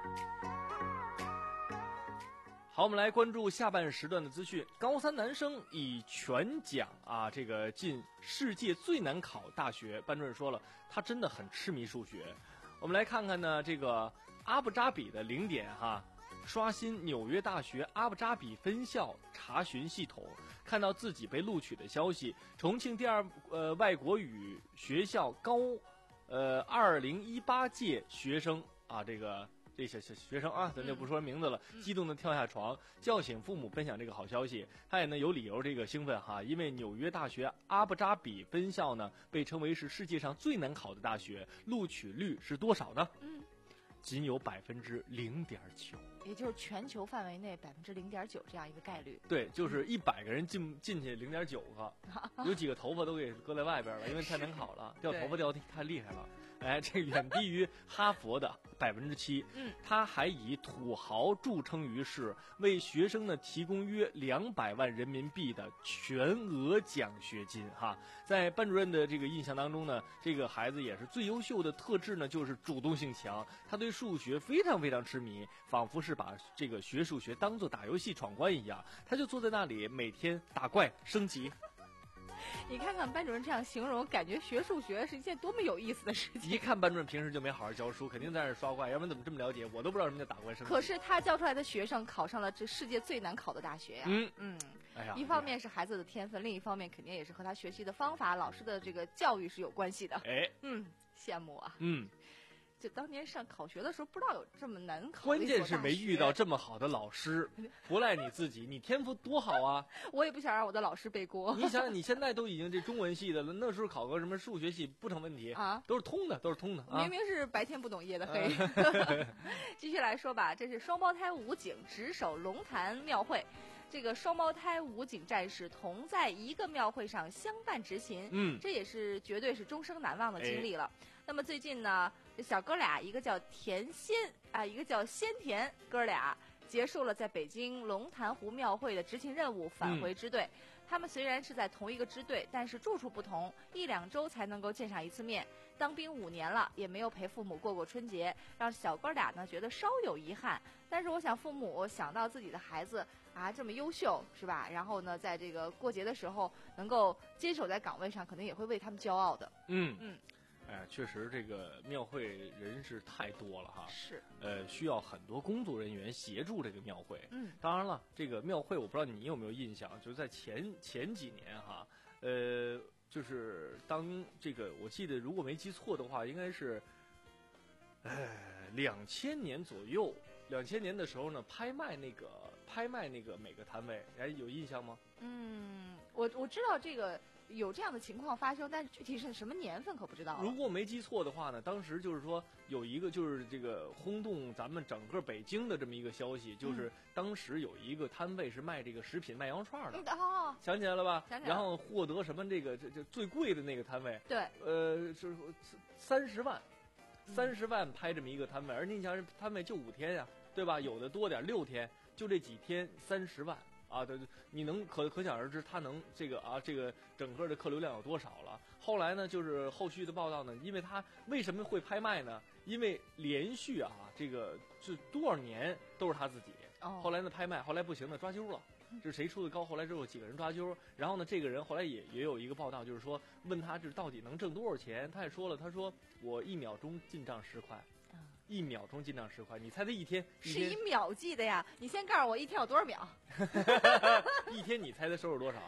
好，我们来关注下半时段的资讯。高三男生以全奖啊，这个进世界最难考大学。班主任说了，他真的很痴迷数学。我们来看看呢，这个阿布扎比的零点哈。刷新纽约大学阿布扎比分校查询系统，看到自己被录取的消息。重庆第二呃外国语学校高呃二零一八届学生啊，这个这些学生啊，咱就不说名字了，嗯、激动的跳下床，叫醒父母，分享这个好消息。他也呢有理由这个兴奋哈，因为纽约大学阿布扎比分校呢被称为是世界上最难考的大学，录取率是多少呢？嗯。仅有百分之零点九， 也就是全球范围内百分之零点九这样一个概率。 对，就是一百个人进进去零点九个，有几个头发都给搁在外边了，因为太难考了，掉头发掉太厉害了。哎，这远低于哈佛的百分之七。嗯，他还以土豪著称于世，为学生呢提供约两百万人民币的全额奖学金。哈，在班主任的这个印象当中呢，这个孩子也是最优秀的特质呢，就是主动性强。他对数学非常非常痴迷，仿佛是把这个学数学当作打游戏闯关一样。他就坐在那里，每天打怪升级。 你看看班主任这样形容，感觉学数学是一件多么有意思的事情。 一看班主任平时就没好好教书，肯定在那刷怪，要不然怎么这么了解？我都不知道什么叫打怪升级。 可是他教出来的学生考上了这世界最难考的大学呀、啊。嗯嗯，哎呀，一方面是孩子的天分，另一方面肯定也是和他学习的方法、老师的这个教育是有关系的。 哎， 嗯，羡慕啊。 嗯。 就当年上考学的时候，不知道有这么难考。 关键是没遇到这么好的老师，不赖你自己，你天赋多好啊！ 我也不想让我的老师背锅。 你想想，你现在都已经这中文系的了，那时候考个什么数学系不成问题啊，都是通的，都是通的。啊、 明明是白天不懂夜的黑。继续来说吧，这是双胞胎武警值守龙潭庙会。这个双胞胎武警战士同在一个庙会上相伴执勤，嗯，这也是绝对是终生难忘的经历了。哎、那么最近呢，这小哥俩，一个叫田仙啊，一个叫仙田，哥俩结束了在北京龙潭湖庙会的执勤任务，返回支队。嗯、他们虽然是在同一个支队，但是住处不同，一两周才能够见上一次面。当兵五年了，也没有陪父母过过春节，让小哥俩呢觉得稍有遗憾。但是我想，父母想到自己的孩子啊这么优秀，是吧？然后呢，在这个过节的时候能够坚守在岗位上，可能也会为他们骄傲的。 嗯嗯。哎，确实，这个庙会人是太多了哈， 是， 呃，需要很多工作人员协助这个庙会。嗯，当然了，这个庙会我不知道你有没有印象，就是在前前几年哈，呃，就是当这个我记得如果没记错的话，应该是，呃，两千年左右，两千年的时候呢，拍卖那个拍卖那个每个摊位，哎，有印象吗？ 嗯，我我知道这个。有这样的情况发生，但是具体是什么年份可不知道。 如果没记错的话呢，当时就是说有一个就是这个轰动咱们整个北京的这么一个消息，就是当时有一个摊位是卖这个食品卖羊肉串的， 嗯哦、 想起来了吧？ 想起来了。 然后获得什么这个这这最贵的那个摊位， 对， 呃，是三十万，三十万拍这么一个摊位，而你想摊位就五天呀、啊，对吧？有的多点，六天，就这几天三十万。啊，对对，你能可可想而知，他能这个啊，这个整个的客流量有多少了？后来呢，就是后续的报道呢，因为他为什么会拍卖呢？因为连续啊，这个是多少年都是他自己。哦。后来呢，拍卖，后来不行呢，抓阄了。这是谁出的高？后来之后几个人抓阄，然后呢，这个人后来也也有一个报道，就是说问他这到底能挣多少钱？他也说了，他说我一秒钟进账十块。一秒钟进账十块，你猜他一天？ 是以秒计的呀！你先告诉我一天有多少秒？ 一天你猜他收入多少？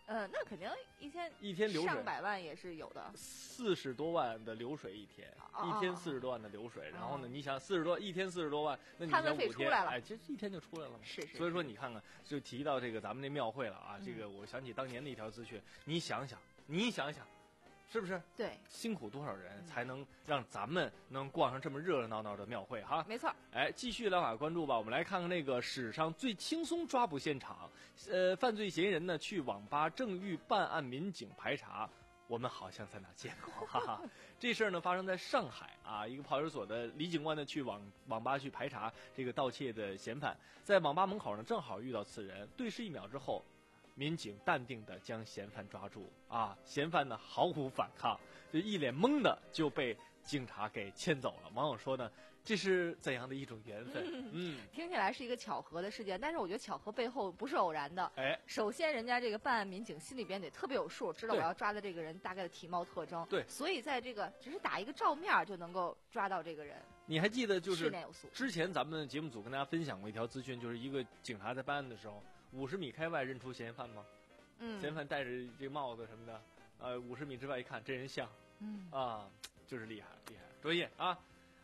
嗯，那肯定一天一天流水上百万也是有的， 四十多万的流水一天， 哦、 一天四十多万的流水，然后呢，你想四十多一天四十多万，那你摊位想五天， 费出来了， 哎，这一天就出来了嘛。 是是。 所以说你看看，就提到这个咱们这庙会了啊， 嗯、 这个我想起当年的一条资讯，你想想，你想想。是不是？ 对， 辛苦多少人才能让咱们能逛上这么热热闹闹的庙会哈？ 没错。 哎，继续来往关注吧，我们来看看那个史上最轻松抓捕现场。呃，犯罪嫌疑人呢去网吧正欲办案民警排查，我们好像在哪见过，哈哈。这事儿呢发生在上海啊，一个派出所的李警官呢去网网吧去排查这个盗窃的嫌犯，在网吧门口呢正好遇到此人，对视一秒之后。民警淡定地将嫌犯抓住啊，嫌犯呢毫无反抗，就一脸懵的就被警察给牵走了。网友说呢，这是怎样的一种缘分？嗯， 嗯听起来是一个巧合的事件，但是我觉得巧合背后不是偶然的。 哎， 首先人家这个办案民警心里边得特别有数，知道我要抓的这个人大概的体貌特征。 对， 所以在这个只是打一个照面就能够抓到这个人。 你还记得就是有素之前咱们节目组跟大家分享过一条资讯，就是一个警察在办案的时候，五十米开外认出嫌犯吗？ 嗯， 嫌犯戴着这个帽子什么的，呃，五十米之外一看，真人像， 嗯啊，就是厉害，厉害，专业啊，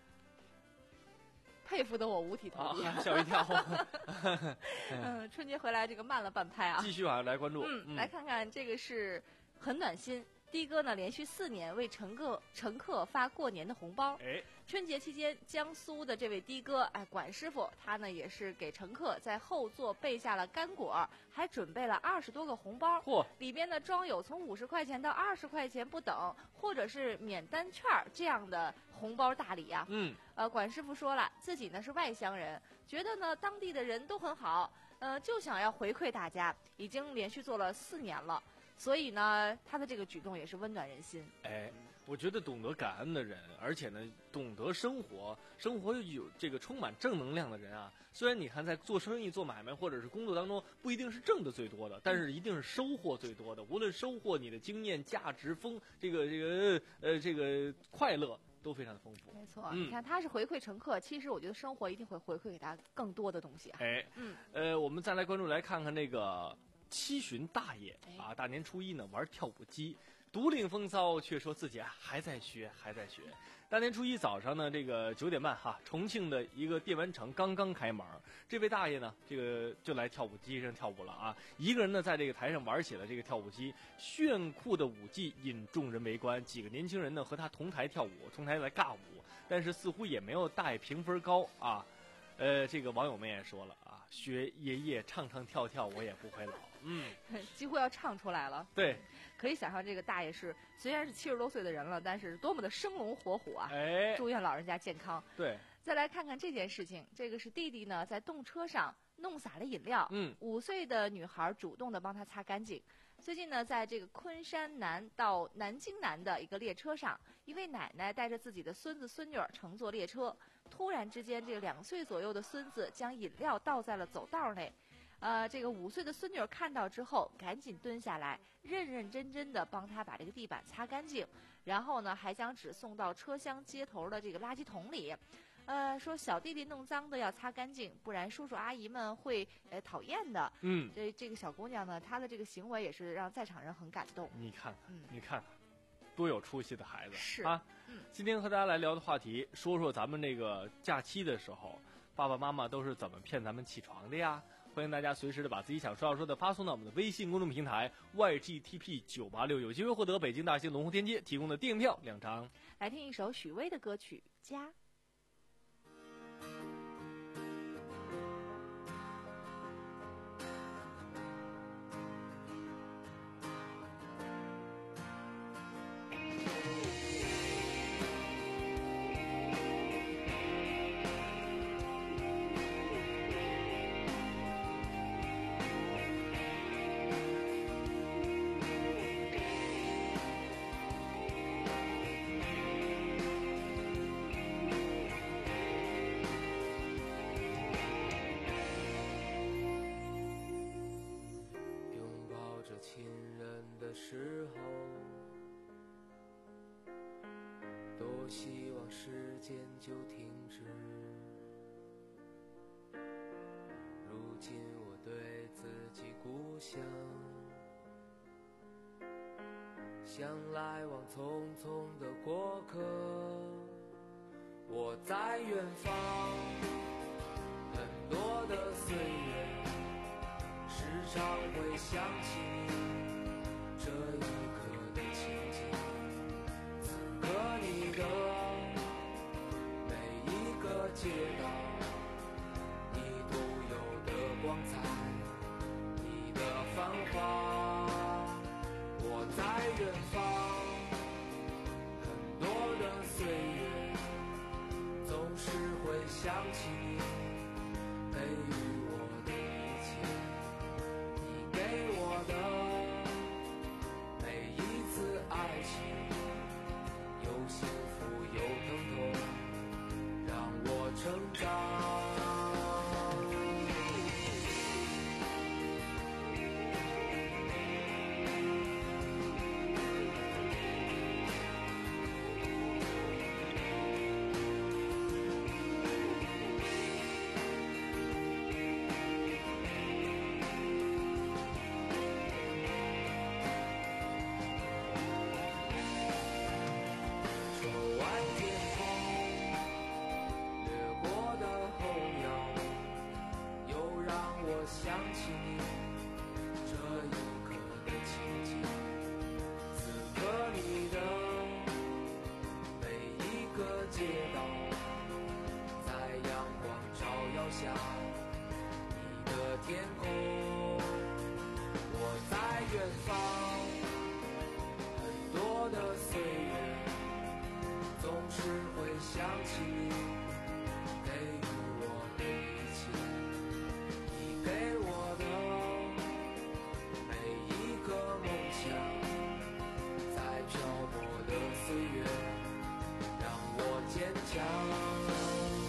佩服的我五体投地， 啊、吓我一跳。 嗯，春节回来这个慢了半拍啊。 继续啊，来关注， 嗯， 嗯来看看这个是很暖心。的哥呢，连续四年为乘客乘客发过年的红包。 哎， 春节期间，江苏的这位的哥，哎，管师傅，他呢也是给乘客在后座备下了干果，还准备了二十多个红包。 嚯， 里边呢装有从五十块钱到二十块钱不等，或者是免单券这样的红包大礼啊。 嗯， 呃，管师傅说了，自己呢是外乡人，觉得呢当地的人都很好，呃，就想要回馈大家，已经连续做了四年了。所以呢，他的这个举动也是温暖人心。 哎，我觉得懂得感恩的人，而且呢，懂得生活，生活有这个充满正能量的人啊。虽然你看在做生意、做买卖或者是工作当中，不一定是挣的最多的，但是一定是收获最多的。无论收获你的经验、价值、丰这个这个呃这个快乐都非常的丰富。 没错， 嗯、 你看他是回馈乘客，其实我觉得生活一定会回馈给他更多的东西啊。 哎， 嗯， 呃，我们再来关注，来看看那个。七旬大爷啊，大年初一呢玩跳舞机，独领风骚，却说自己啊还在学，还在学。大年初一早上呢，这个九点半哈，重庆的一个电玩城刚刚开门，这位大爷呢，这个就来跳舞机上跳舞了啊。一个人呢，在这个台上玩起了这个跳舞机，炫酷的舞技引众人围观。几个年轻人呢和他同台跳舞，同台来尬舞，但是似乎也没有大爷评分高啊。呃，这个网友们也说了啊，学爷爷唱唱跳跳，我也不会老。嗯， 几乎要唱出来了。 对， 可以想象这个大爷是虽然是七十多岁的人了，但是多么的生龙活虎啊！ 哎， 祝愿老人家健康。 对， 再来看看这件事情，这个是弟弟呢在动车上弄洒了饮料， 嗯， 五岁的女孩主动的帮他擦干净。最近呢，在这个昆山南到南京南的一个列车上，一位奶奶带着自己的孙子孙女儿乘坐列车，突然之间，这个两岁左右的孙子将饮料倒在了走道内。呃，这个五岁的孙女儿看到之后，赶紧蹲下来，认认真真的帮他把这个地板擦干净，然后呢，还将纸送到车厢接头的这个垃圾桶里。呃，说小弟弟弄脏的要擦干净，不然叔叔阿姨们会呃讨厌的。 嗯， 这这个小姑娘呢，她的这个行为也是让在场人很感动。 你看看， 嗯、 你看看，多有出息的孩子是啊！ 嗯， 今天和大家来聊的话题，说说咱们这个假期的时候，爸爸妈妈都是怎么骗咱们起床的呀？欢迎大家随时的把自己想说要说的发送到我们的微信公众平台 Y G T P 九八六，有机会获得北京大兴龙湖天街提供的电影票两张。 来听一首许巍的歌曲《家》。 亲人的时候，多希望时间就停止。如今我对自己故乡像来往匆匆的过客。我在远方，很多的岁月，时常会想起你这一刻的情景。此刻你的每一个街道，你独有的光彩，你的繁华。我在远方，很多的岁月，总是会想起你给予我的一切，你给我的每一次爱情，有幸福有疼痛，让我成长。想起你这一刻的情景，此刻你的每一个街道，在阳光照耀下，你的天空。我在远方，很多的岁月，总是会想起你给予我的一切，给我的每一个梦想，在漂泊的岁月，让我坚强。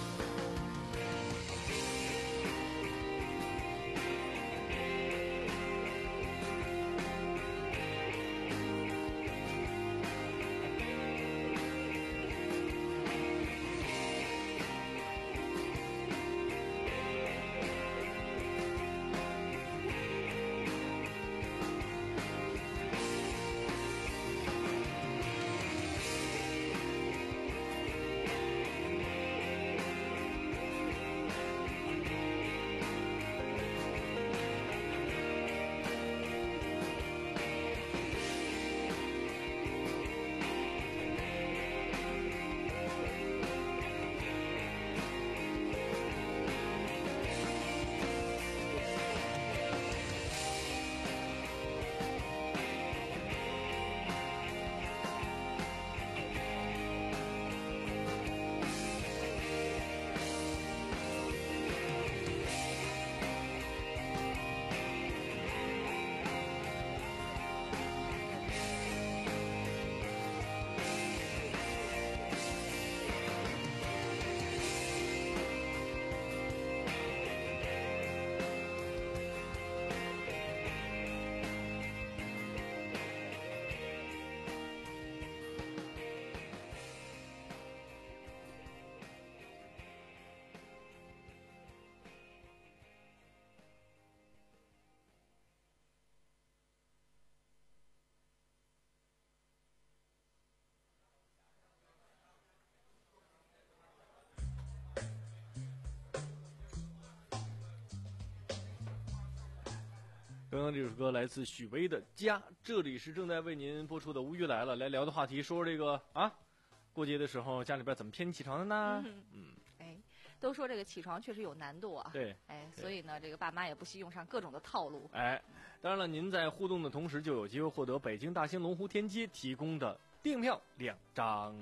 刚刚这首歌来自许巍的《家》，这里是正在为您播出的《无语来了》，来聊的话题说这个啊，过节的时候家里边怎么骗你起床的呢？ 嗯，嗯哎，都说这个起床确实有难度啊。 对， 哎，所以呢，这个爸妈也不惜用上各种的套路。 哎，当然了，您在互动的同时就有机会获得北京大兴龙湖天街提供的电影票两张。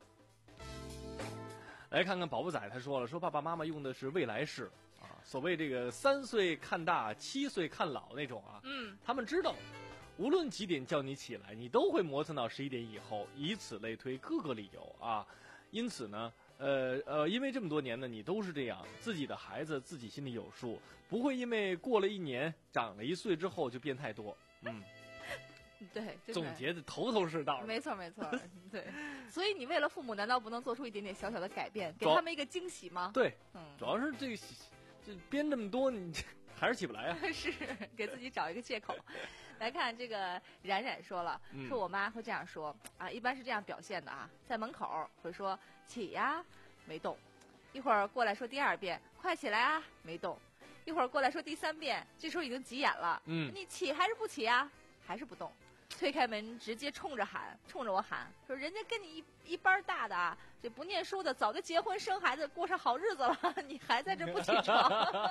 来看看宝宝仔，他说了，说爸爸妈妈用的是未来式。啊，所谓这个三岁看大，七岁看老那种啊， 嗯， 他们知道，无论几点叫你起来，你都会磨蹭到十一点以后，以此类推各个理由啊。因此呢，呃呃，因为这么多年呢，你都是这样，自己的孩子自己心里有数，不会因为过了一年，长了一岁之后就变太多。嗯， 对， 总结的头头是道。 没错没错，对。所以你为了父母，难道不能做出一点点小小的改变，给他们一个惊喜吗？ 对， 嗯， 主要是这个。这编这么多，你还是起不来啊！ 是给自己找一个借口。 来看这个冉冉说了， 嗯说我妈会这样说啊，一般是这样表现的啊，在门口会说起呀，没动，一会儿过来说第二遍，快起来啊，没动，一会儿过来说第三遍，这时候已经急眼了， 嗯你起还是不起啊？还是不动。推开门，直接冲着喊，冲着我喊说：“人家跟你一一般大的啊，这不念书的早就结婚生孩子，过上好日子了，你还在这不起床。”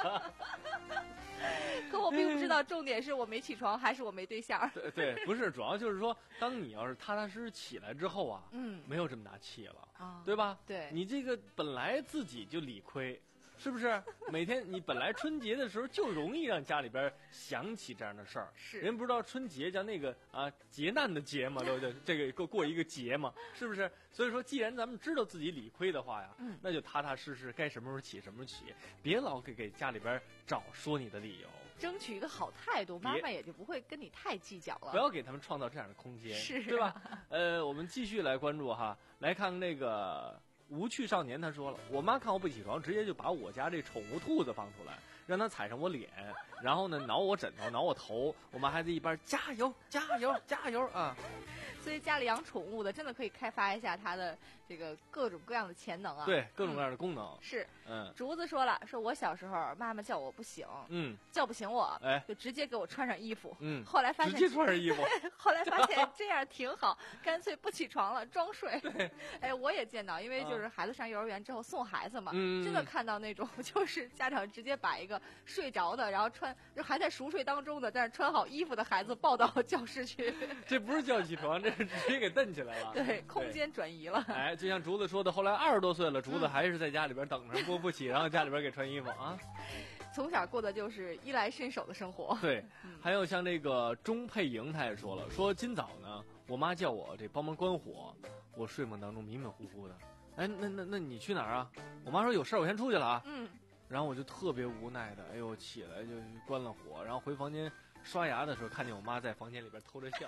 可我并不知道，重点是我没起床，还是我没对象。 对对，不是，主要就是说，当你要是踏踏实实起来之后啊， 嗯， 没有这么大气了， 啊， 对吧？ 对， 你这个本来自己就理亏。是不是每天你本来春节的时候就容易让家里边想起这样的事儿？ 是人不知道春节叫那个啊劫难的劫嘛，对不对？这个过过一个节嘛，是不是？所以说，既然咱们知道自己理亏的话呀， 嗯， 那就踏踏实实，该什么时候起什么时候起，别老给给家里边找说你的理由。 争取一个好态度，妈妈也就不会跟你太计较了。 不要给他们创造这样的空间， 是、啊、 对吧？呃，我们继续来关注哈，来看那个。无趣少年他说了，我妈看我不起床，直接就把我家这宠物兔子放出来，让它踩上我脸，然后呢挠我枕头，挠我头。我妈还在一边加油加油加油啊！ 所以家里养宠物的真的可以开发一下它的这个各种各样的潜能啊。 对，各种各样的功能。 嗯、是， 嗯。 竹子说了，说我小时候妈妈叫我不醒， 嗯， 叫不醒我， 哎， 就直接给我穿上衣服。 嗯。 后来发现直接穿上衣服。 后来发现这样挺好，干脆不起床了，装睡。 对。 哎，我也见到，因为就是孩子上幼儿园之后送孩子嘛， 嗯， 真的看到那种就是家长直接把一个睡着的，然后穿就还在熟睡当中的，但是穿好衣服的孩子抱到教室去。 这不是叫起床，这是直接给蹬起来了。 对，空间转移了。 哎，就像竹子说的，后来二十多岁了，竹子还是在家里边等着，过不起，然后家里边给穿衣服啊。 从小过的就是衣来伸手的生活。 对， 嗯、 还有像那个钟佩莹，她也说了，说今早呢，我妈叫我这帮忙关火，我睡梦当中迷迷糊糊的。哎，那那那你去哪儿啊？我妈说有事儿，我先出去了啊。 嗯。 然后我就特别无奈的，哎呦，起来就关了火，然后回房间刷牙的时候，看见我妈在房间里边偷着笑。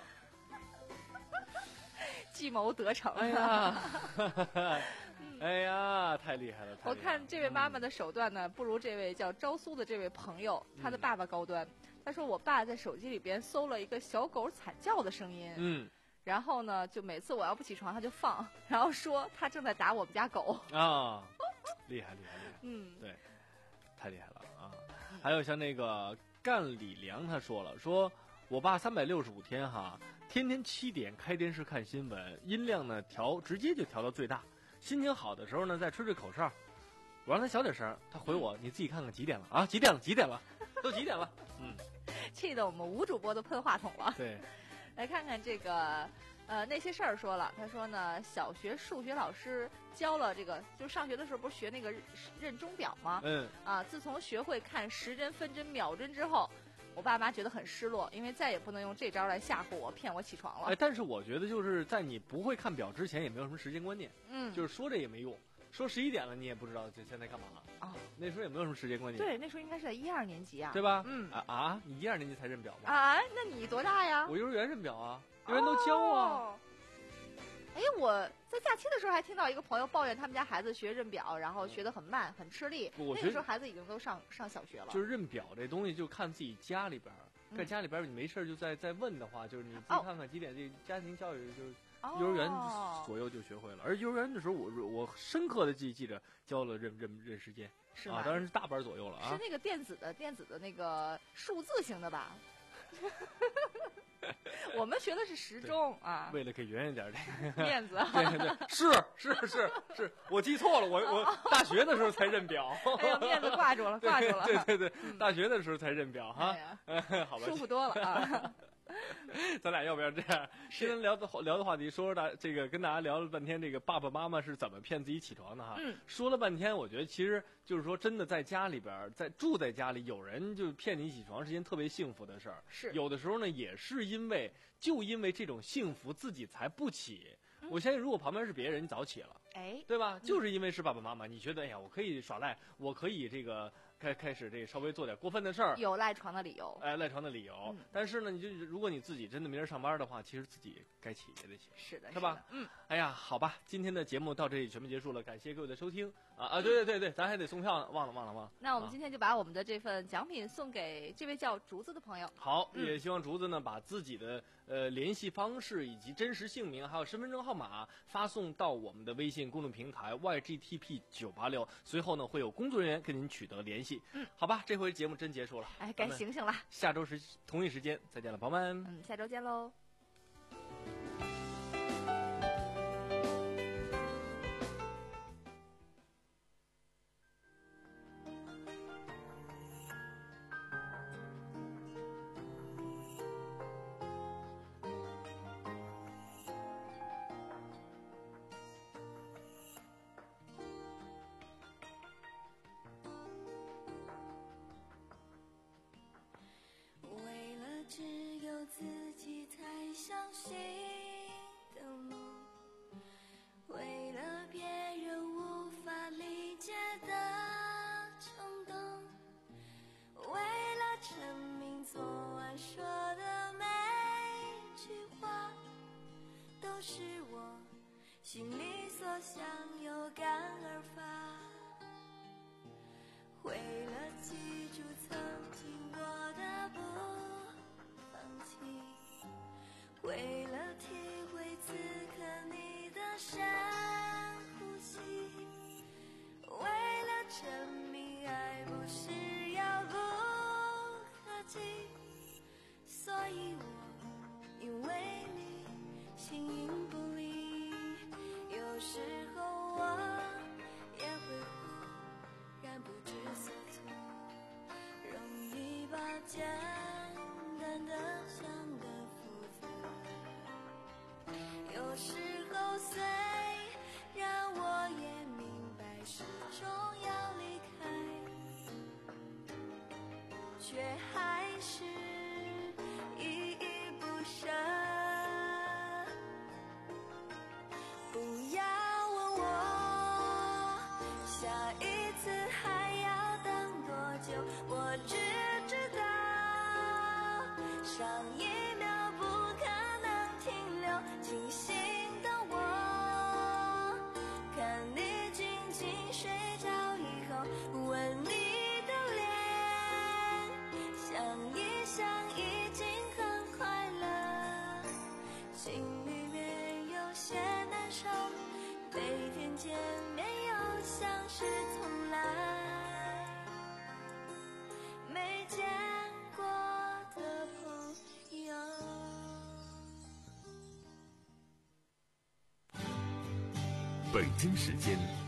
计谋得逞。 哎呀，哎呀，太厉害了！ 我看这位妈妈的手段呢，不如这位叫昭苏的这位朋友，他的爸爸高端。他说我爸在手机里边搜了一个小狗惨叫的声音， 嗯， 然后呢，就每次我要不起床，他就放，然后说他正在打我们家狗啊，厉害厉害厉害， 嗯， 对，太厉害了啊！还有像那个干李良，他说了，说我爸三百六十五天哈，天天七点开电视看新闻，音量呢调直接就调到最大，心情好的时候呢再吹吹口哨，我让他小点声，他回我你自己看看几点了啊？几点了？几点了？都几点了？嗯， 气得我们吴主播都喷话筒了。 对， 来看看这个。呃，那些事儿说了，他说呢，小学数学老师教了这个，就上学的时候不是学那个认钟表吗？ 嗯。 啊，自从学会看时针、分针、秒针之后，我爸妈觉得很失落，因为再也不能用这招来吓唬我、骗我起床了。 哎，但是我觉得就是在你不会看表之前，也没有什么时间观念。 嗯。 就是说这也没用，说十一点了，你也不知道这现在干嘛了啊？ 那时候也没有什么时间观念。 对，那时候应该是在一二年级啊， 对吧？ 嗯啊啊，你一二年级才认表吗？ 啊，那你多大呀？ 我幼儿园认表啊，幼儿园都教啊。 哦哎，我在假期的时候还听到一个朋友抱怨他们家孩子学认表，然后学得很慢，很吃力。 我那个时候孩子已经都上上小学了。 就是认表这东西，就看自己家里边，在家里边你没事就在在问的话，就是你自己看看几点，这家庭教育就是幼儿园左右就学会了。而幼儿园的时候，我我深刻的记记着教了认认认时间， 是吗？ 啊，当然是大班左右了啊。 是那个电子的电子的那个数字型的吧？我们学的是时钟啊， 为了给圆圆点这个面子， 对对，是是是是，我记错了，我我大学的时候才认表， 哎呀，面子挂住了，挂住了， 对对对，嗯、大学的时候才认表哈， 哎呀好吧， 舒服多了啊。 咱俩要不要这样？今天聊的聊的话题，说说大这个跟大家聊了半天，这个爸爸妈妈是怎么骗自己起床的哈。 嗯， 说了半天，我觉得其实就是说，真的在家里边，在住在家里，有人就骗你起床是件特别幸福的事儿。 是有的时候呢，也是因为就因为这种幸福，自己才不起。 嗯、 我相信，如果旁边是别人，你早起了， 哎， 对吧？就是因为是爸爸妈妈，你觉得哎呀，我可以耍赖，我可以这个。 开开始这稍微做点过分的事儿， 有赖床的理由， 哎，赖床的理由。嗯、但是呢，你就如果你自己真的明儿上班的话，其实自己该起也得起， 是的， 是吧？ 嗯， 哎呀，好吧，今天的节目到这里全部结束了，感谢各位的收听啊啊！对对对对，咱还得送票呢，忘了忘了忘了。 那我们今天就把我们的这份奖品送给这位叫竹子的朋友。 好， 嗯、 也希望竹子呢把自己的呃联系方式以及真实姓名还有身份证号码发送到我们的微信公众平台 Y G T P 九八六，随后呢会有工作人员跟您取得联系。 嗯， 好吧，这回节目真结束了， 哎，该醒醒了。 下周时同一时间再见了，朋友们。 嗯，下周见喽。 只有自己才相信的梦，为了别人无法理解的冲动，为了证明昨晚说的每句话都是我心里所想，有感而发，为了记住曾经过的不为了体会此刻你的深呼吸，为了证明爱不是遥不可及，所以我因为你形影不离，有时候我也会忽然不知所措，容易把简单的想得有时候虽然我也明白始终要离开，却还是依依不舍。不要问我下一次还要等多久，我只知道上一秒不可能停留，清醒的我看你静静睡着以后吻你的脸，想一想已经很快乐，心里面有些难受，对天见面又像是从来没见过的朋友。 北京时间